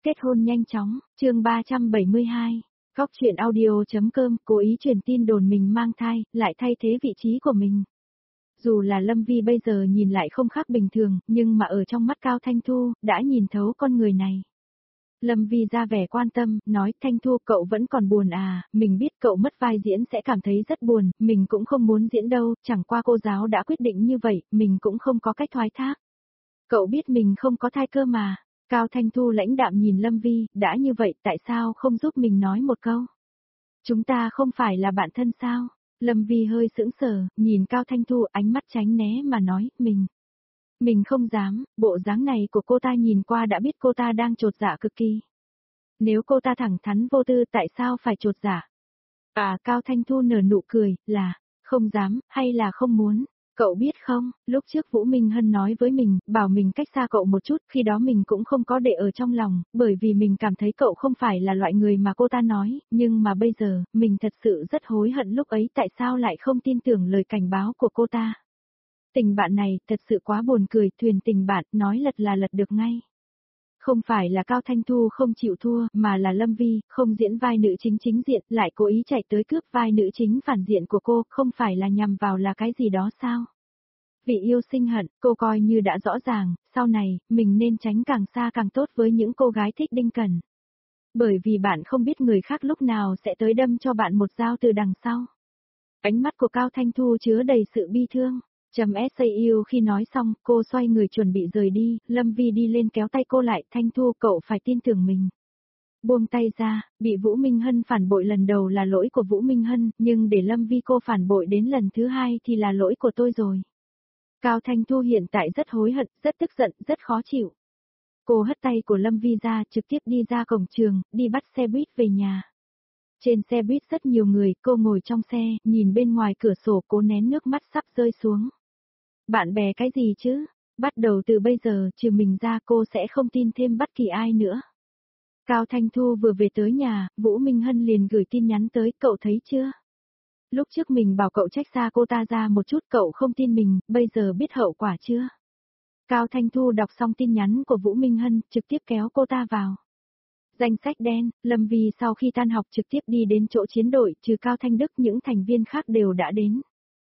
Kết hôn nhanh chóng, chương 372. Góc truyện audio.com cố ý truyền tin đồn mình mang thai, lại thay thế vị trí của mình. Dù là Lâm Vi bây giờ nhìn lại không khác bình thường, nhưng mà ở trong mắt Cao Thanh Thu, đã nhìn thấu con người này. Lâm Vi ra vẻ quan tâm, nói Thanh Thu cậu vẫn còn buồn à, mình biết cậu mất vai diễn sẽ cảm thấy rất buồn, mình cũng không muốn diễn đâu, chẳng qua cô giáo đã quyết định như vậy, mình cũng không có cách thoái thác. Cậu biết mình không có thai cơ mà. Cao Thanh Thu lãnh đạm nhìn Lâm Vi, đã như vậy tại sao không giúp mình nói một câu? Chúng ta không phải là bạn thân sao? Lâm Vi hơi sững sờ, nhìn Cao Thanh Thu ánh mắt tránh né mà nói, mình không dám, bộ dáng này của cô ta nhìn qua đã biết cô ta đang trột dạ cực kỳ. Nếu cô ta thẳng thắn vô tư tại sao phải trột dạ? Cao Thanh Thu nở nụ cười, là, không dám, hay là không muốn? Cậu biết không, lúc trước Vũ Minh Hân nói với mình, bảo mình cách xa cậu một chút, khi đó mình cũng không có để ở trong lòng, bởi vì mình cảm thấy cậu không phải là loại người mà cô ta nói, nhưng mà bây giờ, mình thật sự rất hối hận lúc ấy tại sao lại không tin tưởng lời cảnh báo của cô ta. Tình bạn này, thật sự quá buồn cười, thuyền tình bạn, nói lật là lật được ngay. Không phải là Cao Thanh Thu không chịu thua, mà là Lâm Vi, không diễn vai nữ chính chính diện, lại cố ý chạy tới cướp vai nữ chính phản diện của cô, không phải là nhằm vào là cái gì đó sao? Vì yêu sinh hận, cô coi như đã rõ ràng, sau này, mình nên tránh càng xa càng tốt với những cô gái thích đinh cẩn. Bởi vì bạn không biết người khác lúc nào sẽ tới đâm cho bạn một dao từ đằng sau. Ánh mắt của Cao Thanh Thu chứa đầy sự bi thương. Yêu khi nói xong, cô xoay người chuẩn bị rời đi, Lâm Vi đi lên kéo tay cô lại, Thanh Thu cậu phải tin tưởng mình. Buông tay ra, bị Vũ Minh Hân phản bội lần đầu là lỗi của Vũ Minh Hân, nhưng để Lâm Vi cô phản bội đến lần thứ hai thì là lỗi của tôi rồi. Cao Thanh Thu hiện tại rất hối hận, rất tức giận, rất khó chịu. Cô hất tay của Lâm Vi ra, trực tiếp đi ra cổng trường, đi bắt xe buýt về nhà. Trên xe buýt rất nhiều người, cô ngồi trong xe, nhìn bên ngoài cửa sổ cố nén nước mắt sắp rơi xuống. Bạn bè cái gì chứ? Bắt đầu từ bây giờ, trừ mình ra cô sẽ không tin thêm bất kỳ ai nữa. Cao Thanh Thu vừa về tới nhà, Vũ Minh Hân liền gửi tin nhắn tới, cậu thấy chưa? Lúc trước mình bảo cậu trách xa cô ta ra một chút cậu không tin mình, bây giờ biết hậu quả chưa? Cao Thanh Thu đọc xong tin nhắn của Vũ Minh Hân, trực tiếp kéo cô ta vào. Danh sách đen, Lâm Vi sau khi tan học trực tiếp đi đến chỗ chiến đội, trừ Cao Thanh Đức những thành viên khác đều đã đến.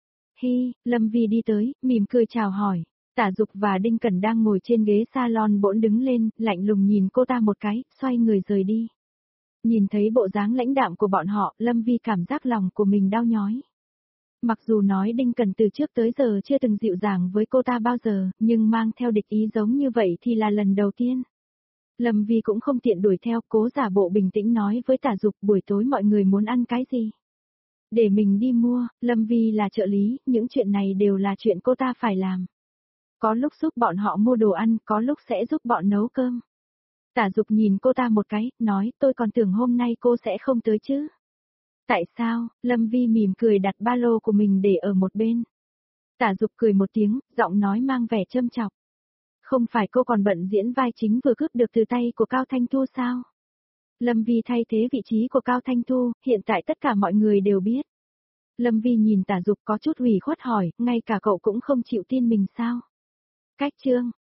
Lâm Vi đi tới, mỉm cười chào hỏi. Tả Dục và Đinh Cẩn đang ngồi trên ghế salon bỗng đứng lên, lạnh lùng nhìn cô ta một cái, xoay người rời đi. Nhìn thấy bộ dáng lãnh đạm của bọn họ, Lâm Vi cảm giác lòng của mình đau nhói. Mặc dù nói Đinh Cẩn từ trước tới giờ chưa từng dịu dàng với cô ta bao giờ, nhưng mang theo địch ý giống như vậy thì là lần đầu tiên. Lâm Vi cũng không tiện đuổi theo, cố giả bộ bình tĩnh nói với Tả Dục buổi tối mọi người muốn ăn cái gì. Để mình đi mua, Lâm Vi là trợ lý, những chuyện này đều là chuyện cô ta phải làm. Có lúc giúp bọn họ mua đồ ăn, có lúc sẽ giúp bọn nấu cơm. Tả Dục nhìn cô ta một cái, nói tôi còn tưởng hôm nay cô sẽ không tới chứ. Tại sao? Lâm Vi mỉm cười đặt ba lô của mình để ở một bên. Tả Dục cười một tiếng, giọng nói mang vẻ châm chọc. Không phải cô còn bận diễn vai chính vừa cướp được từ tay của Cao Thanh Thu sao? Lâm Vi thay thế vị trí của Cao Thanh Thu, hiện tại tất cả mọi người đều biết. Lâm Vi nhìn Tả Dục có chút ủy khuất hỏi, ngay cả cậu cũng không chịu tin mình sao? Cách chương,